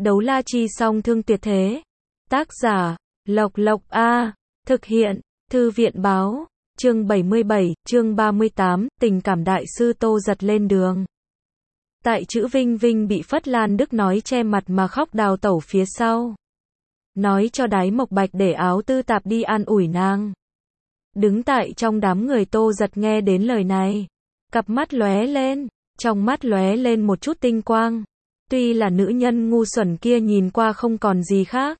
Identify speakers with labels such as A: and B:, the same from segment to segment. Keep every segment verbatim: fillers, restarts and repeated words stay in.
A: Đấu la chi song thương tuyệt thế. Tác giả, Lộc Lộc A. Thực hiện, Thư viện báo. Chương bảy mươi bảy, chương ba mươi tám, tình cảm đại sư Tô Giật lên đường. Tại chữ Vinh Vinh bị Phất Lan Đức nói che mặt mà khóc đào tẩu phía sau. Nói cho Đái Mộc Bạch để Áo Tư Tạp đi an ủi nàng. Đứng tại trong đám người Tô Giật nghe đến lời này. Cặp mắt lóe lên, trong mắt lóe lên một chút tinh quang. Tuy là nữ nhân ngu xuẩn kia nhìn qua không còn gì khác.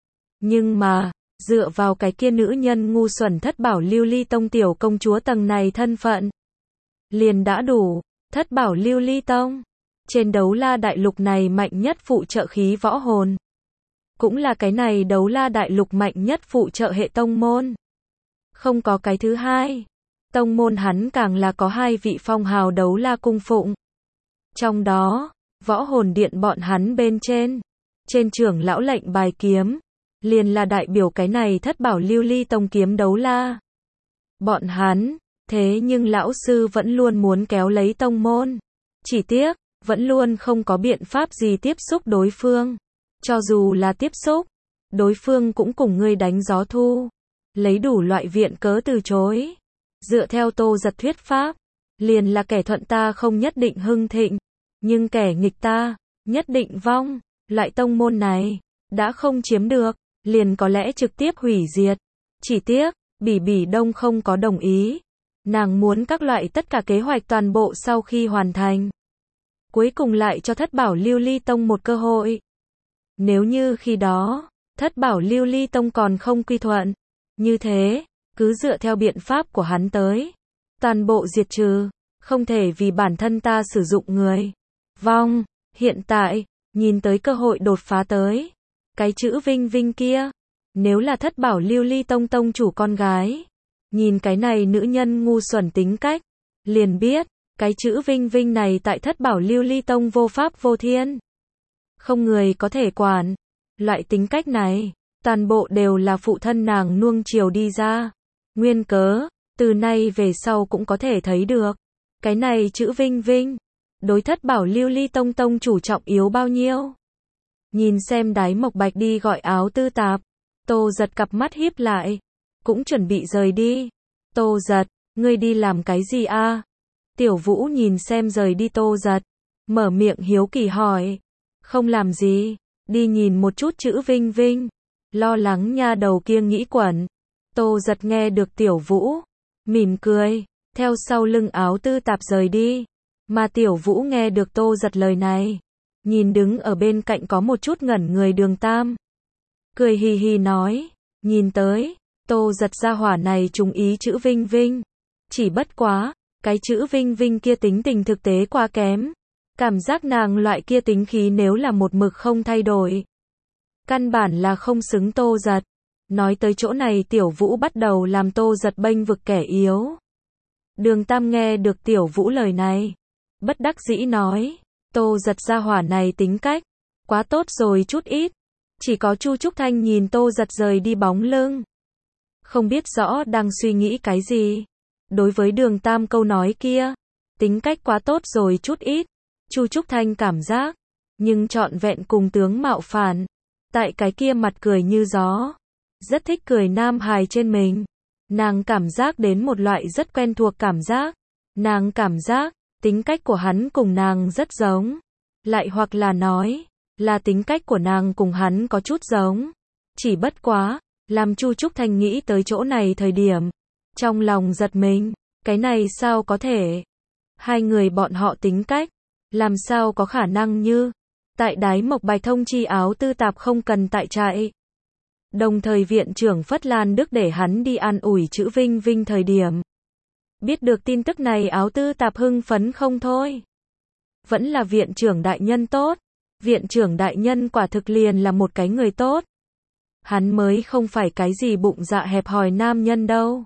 A: Nhưng mà, dựa vào cái kia nữ nhân ngu xuẩn Thất Bảo Lưu Ly Tông tiểu công chúa tầng này thân phận. Liền đã đủ, Thất Bảo Lưu Ly Tông. Trên đấu la đại lục này mạnh nhất phụ trợ khí võ hồn. Cũng là cái này đấu la đại lục mạnh nhất phụ trợ hệ tông môn. Không có cái thứ hai. Tông môn hắn càng là có hai vị phong hào đấu la cung phụng. Trong đó, võ hồn điện bọn hắn bên trên. Trên trưởng lão lệnh bài kiếm. Liền là đại biểu cái này Thất Bảo Lưu Ly Tông kiếm đấu la. Bọn hắn, thế nhưng lão sư vẫn luôn muốn kéo lấy tông môn. Chỉ tiếc, vẫn luôn không có biện pháp gì tiếp xúc đối phương. Cho dù là tiếp xúc, đối phương cũng cùng ngươi đánh gió thu. Lấy đủ loại viện cớ từ chối. Dựa theo Tô Giật thuyết pháp, liền là kẻ thuận ta không nhất định hưng thịnh, nhưng kẻ nghịch ta, nhất định vong. Loại tông môn này, đã không chiếm được, liền có lẽ trực tiếp hủy diệt. Chỉ tiếc, Bỉ Bỉ Đông không có đồng ý. Nàng muốn các loại tất cả kế hoạch toàn bộ sau khi hoàn thành. Cuối cùng lại cho Thất Bảo Lưu Ly Tông một cơ hội. Nếu như khi đó, Thất Bảo Lưu Ly Tông còn không quy thuận. Như thế, cứ dựa theo biện pháp của hắn tới. Toàn bộ diệt trừ, không thể vì bản thân ta sử dụng người. Vong, hiện tại, nhìn tới cơ hội đột phá tới. Cái chữ Vinh Vinh kia, nếu là Thất Bảo Lưu Ly Tông tông chủ con gái. Nhìn cái này nữ nhân ngu xuẩn tính cách, liền biết, cái chữ Vinh Vinh này tại Thất Bảo Lưu Ly Tông vô pháp vô thiên. Không người có thể quản. Loại tính cách này, toàn bộ đều là phụ thân nàng nuông chiều đi ra. Nguyên cớ, từ nay về sau cũng có thể thấy được. Cái này chữ Vinh Vinh, đối Thất Bảo Lưu Ly Tông tông chủ trọng yếu bao nhiêu. Nhìn xem Đái Mộc Bạch đi gọi Áo Tư Tạp. Tô Giật cặp mắt híp lại. Cũng chuẩn bị rời đi. Tô Giật, ngươi đi làm cái gì a? Tiểu Vũ nhìn xem rời đi Tô Giật. Mở miệng hiếu kỳ hỏi. Không làm gì. Đi nhìn một chút chữ Vinh Vinh. Lo lắng nha đầu kia nghĩ quẩn. Tô Giật nghe được Tiểu Vũ. Mỉm cười. Theo sau lưng Áo Tư Tạp rời đi. Mà Tiểu Vũ nghe được Tô Giật lời này. Nhìn đứng ở bên cạnh có một chút ngẩn người Đường Tam. Cười hì hì nói. Nhìn tới, Tô Giật gia hỏa này trùng ý chữ Vinh Vinh. Chỉ bất quá, cái chữ Vinh Vinh kia tính tình thực tế quá kém. Cảm giác nàng loại kia tính khí nếu là một mực không thay đổi. Căn bản là không xứng Tô Giật. Nói tới chỗ này Tiểu Vũ bắt đầu làm Tô Giật bênh vực kẻ yếu. Đường Tam nghe được Tiểu Vũ lời này. Bất đắc dĩ nói. Tô Giật gia hỏa này tính cách. Quá tốt rồi chút ít. Chỉ có Chu Trúc Thanh nhìn Tô Giật rời đi bóng lưng. Không biết rõ đang suy nghĩ cái gì. Đối với Đường Tam câu nói kia. Tính cách quá tốt rồi chút ít. Chu Trúc Thanh cảm giác. Nhưng trọn vẹn cùng tướng mạo phản. Tại cái kia mặt cười như gió. Rất thích cười nam hài trên mình. Nàng cảm giác đến một loại rất quen thuộc cảm giác. Nàng cảm giác. Tính cách của hắn cùng nàng rất giống. Lại hoặc là nói. Là tính cách của nàng cùng hắn có chút giống. Chỉ bất quá. Làm Chu Trúc Thanh nghĩ tới chỗ này thời điểm. Trong lòng giật mình. Cái này sao có thể. Hai người bọn họ tính cách. Làm sao có khả năng như. Tại Đái Mộc Bạch thông chi Áo Tư Tạp không cần tại trại. Đồng thời viện trưởng Phất Lan Đức để hắn đi an ủi chữ Vinh Vinh thời điểm. Biết được tin tức này Áo Tư Tạp hưng phấn không thôi. Vẫn là viện trưởng đại nhân tốt. Viện trưởng đại nhân quả thực liền là một cái người tốt. Hắn mới không phải cái gì bụng dạ hẹp hòi nam nhân đâu.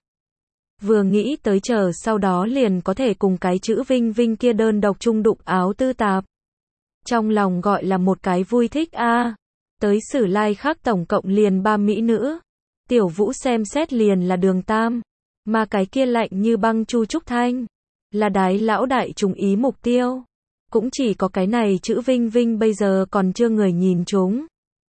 A: Vừa nghĩ tới chờ sau đó liền có thể cùng cái chữ Vinh Vinh kia đơn độc chung đụng Áo Tư Tạp. Trong lòng gọi là một cái vui thích a. À. Tới Sử Lai Khắc tổng cộng liền ba mỹ nữ. Tiểu Vũ xem xét liền là Đường Tam. Mà cái kia lạnh như băng Chu Trúc Thanh. Là Đái lão đại trùng ý mục tiêu. Cũng chỉ có cái này chữ Vinh Vinh bây giờ còn chưa người nhìn chúng.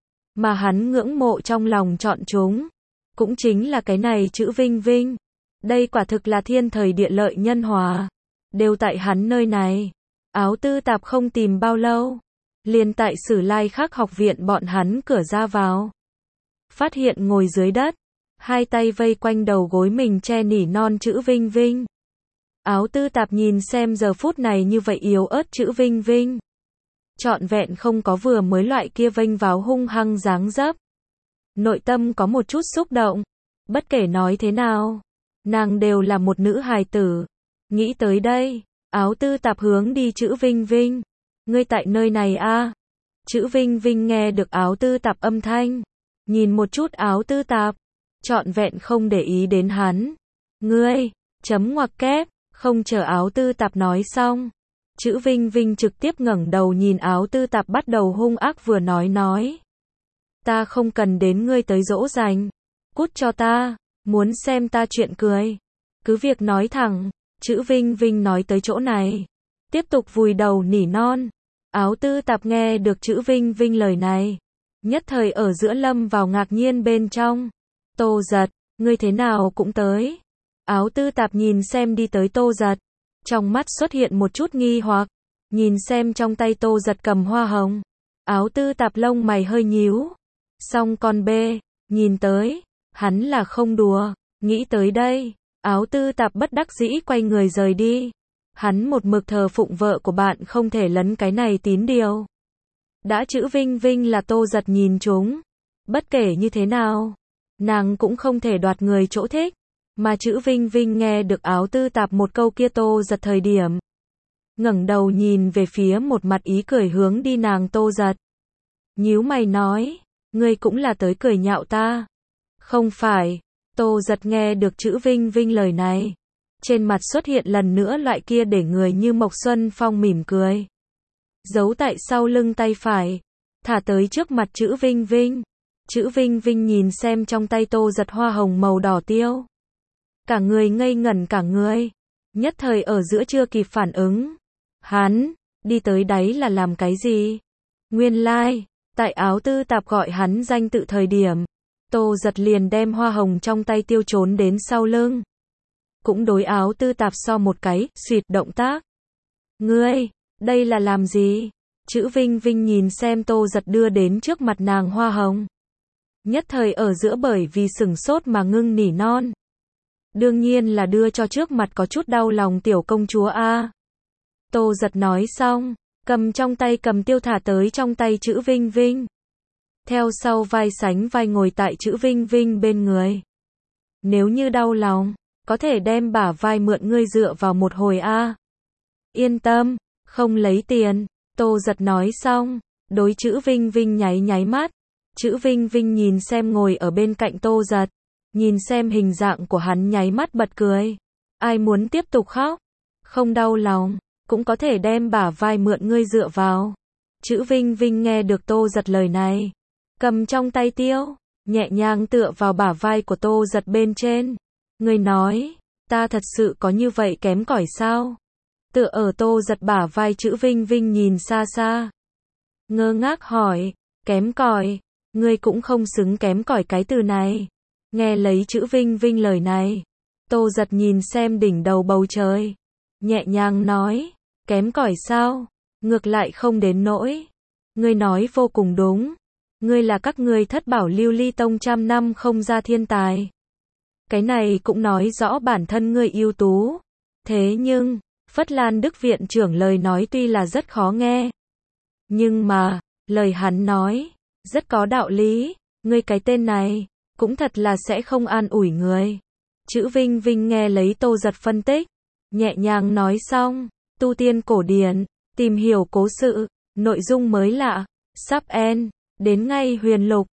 A: Mà hắn ngưỡng mộ trong lòng chọn chúng. Cũng chính là cái này chữ Vinh Vinh. Đây quả thực là thiên thời địa lợi nhân hòa. Đều tại hắn nơi này. Áo tư tạp không tìm bao lâu. Liền tại Sử Lai Khắc học viện bọn hắn cửa ra vào. Phát hiện ngồi dưới đất. Hai tay vây quanh đầu gối mình che nỉ non chữ Vinh Vinh. Áo tư tạp nhìn xem giờ phút này như vậy yếu ớt chữ Vinh Vinh. Trọn vẹn không có vừa mới loại kia vênh váo hung hăng dáng dấp. Nội tâm có một chút xúc động. Bất kể nói thế nào, nàng đều là một nữ hài tử. Nghĩ tới đây, áo tư tạp hướng đi chữ Vinh Vinh. Ngươi tại nơi này a? À? Chữ Vinh Vinh nghe được áo tư tạp âm thanh. Nhìn một chút áo tư tạp. Trọn vẹn không để ý đến hắn. Ngươi, chấm ngoặc kép, không chờ áo tư tạp nói xong. Chữ Vinh Vinh trực tiếp ngẩng đầu nhìn áo tư tạp bắt đầu hung ác vừa nói nói. Ta không cần đến ngươi tới dỗ dành. Cút cho ta, muốn xem ta chuyện cười. Cứ việc nói thẳng, chữ Vinh Vinh nói tới chỗ này. Tiếp tục vùi đầu nỉ non. Áo tư tạp nghe được chữ Vinh Vinh lời này. Nhất thời ở giữa lâm vào ngạc nhiên bên trong. Tô Giật, ngươi thế nào cũng tới. Áo tư tạp nhìn xem đi tới Tô Giật. Trong mắt xuất hiện một chút nghi hoặc. Nhìn xem trong tay Tô Giật cầm hoa hồng. Áo tư tạp lông mày hơi nhíu. Xong con bê, nhìn tới. Hắn là không đùa. Nghĩ tới đây. Áo tư tạp bất đắc dĩ quay người rời đi. Hắn một mực thờ phụng vợ của bạn không thể lấn cái này tín điều. Đã chữ Vinh Vinh là Tô Giật nhìn chúng. Bất kể như thế nào, nàng cũng không thể đoạt người chỗ thích. Mà chữ Vinh Vinh nghe được áo tư tạp một câu kia Tô Giật thời điểm. Ngẩng đầu nhìn về phía một mặt ý cười hướng đi nàng Tô Giật. Nhíu mày nói, ngươi cũng là tới cười nhạo ta. Không phải, Tô Giật nghe được chữ Vinh Vinh lời này. Trên mặt xuất hiện lần nữa loại kia để người như Mộc Xuân Phong mỉm cười. Giấu tại sau lưng tay phải. Thả tới trước mặt chữ Vinh Vinh. Chữ Vinh Vinh nhìn xem trong tay Tô Giật hoa hồng màu đỏ tiêu. Cả người ngây ngẩn cả người. Nhất thời ở giữa chưa kịp phản ứng. Hắn, đi tới đấy là làm cái gì? Nguyên lai, like, tại áo tư tạp gọi hắn danh tự thời điểm. Tô Giật liền đem hoa hồng trong tay tiêu trốn đến sau lưng. Cũng đối áo tư tạp so một cái, xuyệt động tác. Ngươi, đây là làm gì? Chữ Vinh Vinh nhìn xem Tô Giật đưa đến trước mặt nàng hoa hồng. Nhất thời ở giữa bởi vì sửng sốt mà ngưng nỉ non. Đương nhiên là đưa cho trước mặt có chút đau lòng tiểu công chúa a. Tô Giật nói xong, cầm trong tay cầm tiêu thả tới trong tay chữ Vinh Vinh. Theo sau vai sánh vai ngồi tại chữ Vinh Vinh bên người. Nếu như đau lòng, có thể đem bả vai mượn ngươi dựa vào một hồi a. Yên tâm, không lấy tiền. Tô Giật nói xong, đối chữ Vinh Vinh nháy nháy mắt. Chữ Vinh Vinh nhìn xem ngồi ở bên cạnh Tô Giật. Nhìn xem hình dạng của hắn nháy mắt bật cười. Ai muốn tiếp tục khóc? Không đau lòng, cũng có thể đem bả vai mượn ngươi dựa vào. Chữ Vinh Vinh nghe được Tô Giật lời này. Cầm trong tay tiêu, nhẹ nhàng tựa vào bả vai của Tô Giật bên trên. Ngươi nói, ta thật sự có như vậy kém cỏi sao? Tựa ở Tô Giật bả vai chữ Vinh Vinh nhìn xa xa. Ngơ ngác hỏi, kém cỏi, ngươi cũng không xứng kém cỏi cái từ này. Nghe lấy chữ Vinh Vinh lời này, Tô Giật nhìn xem đỉnh đầu bầu trời. Nhẹ nhàng nói, kém cỏi sao? Ngược lại không đến nỗi. Ngươi nói vô cùng đúng. Ngươi là các ngươi Thất Bảo Lưu Ly Tông trăm năm không ra thiên tài. Cái này cũng nói rõ bản thân ngươi ưu tú. Thế nhưng, Phất Lan Đức viện trưởng lời nói tuy là rất khó nghe. Nhưng mà, lời hắn nói, rất có đạo lý. Ngươi cái tên này, cũng thật là sẽ không an ủi người. Chữ Vinh Vinh nghe lấy Tô Giật phân tích. Nhẹ nhàng nói xong, tu tiên cổ điển, tìm hiểu cố sự, nội dung mới lạ, sắp end, đến ngay huyền lục.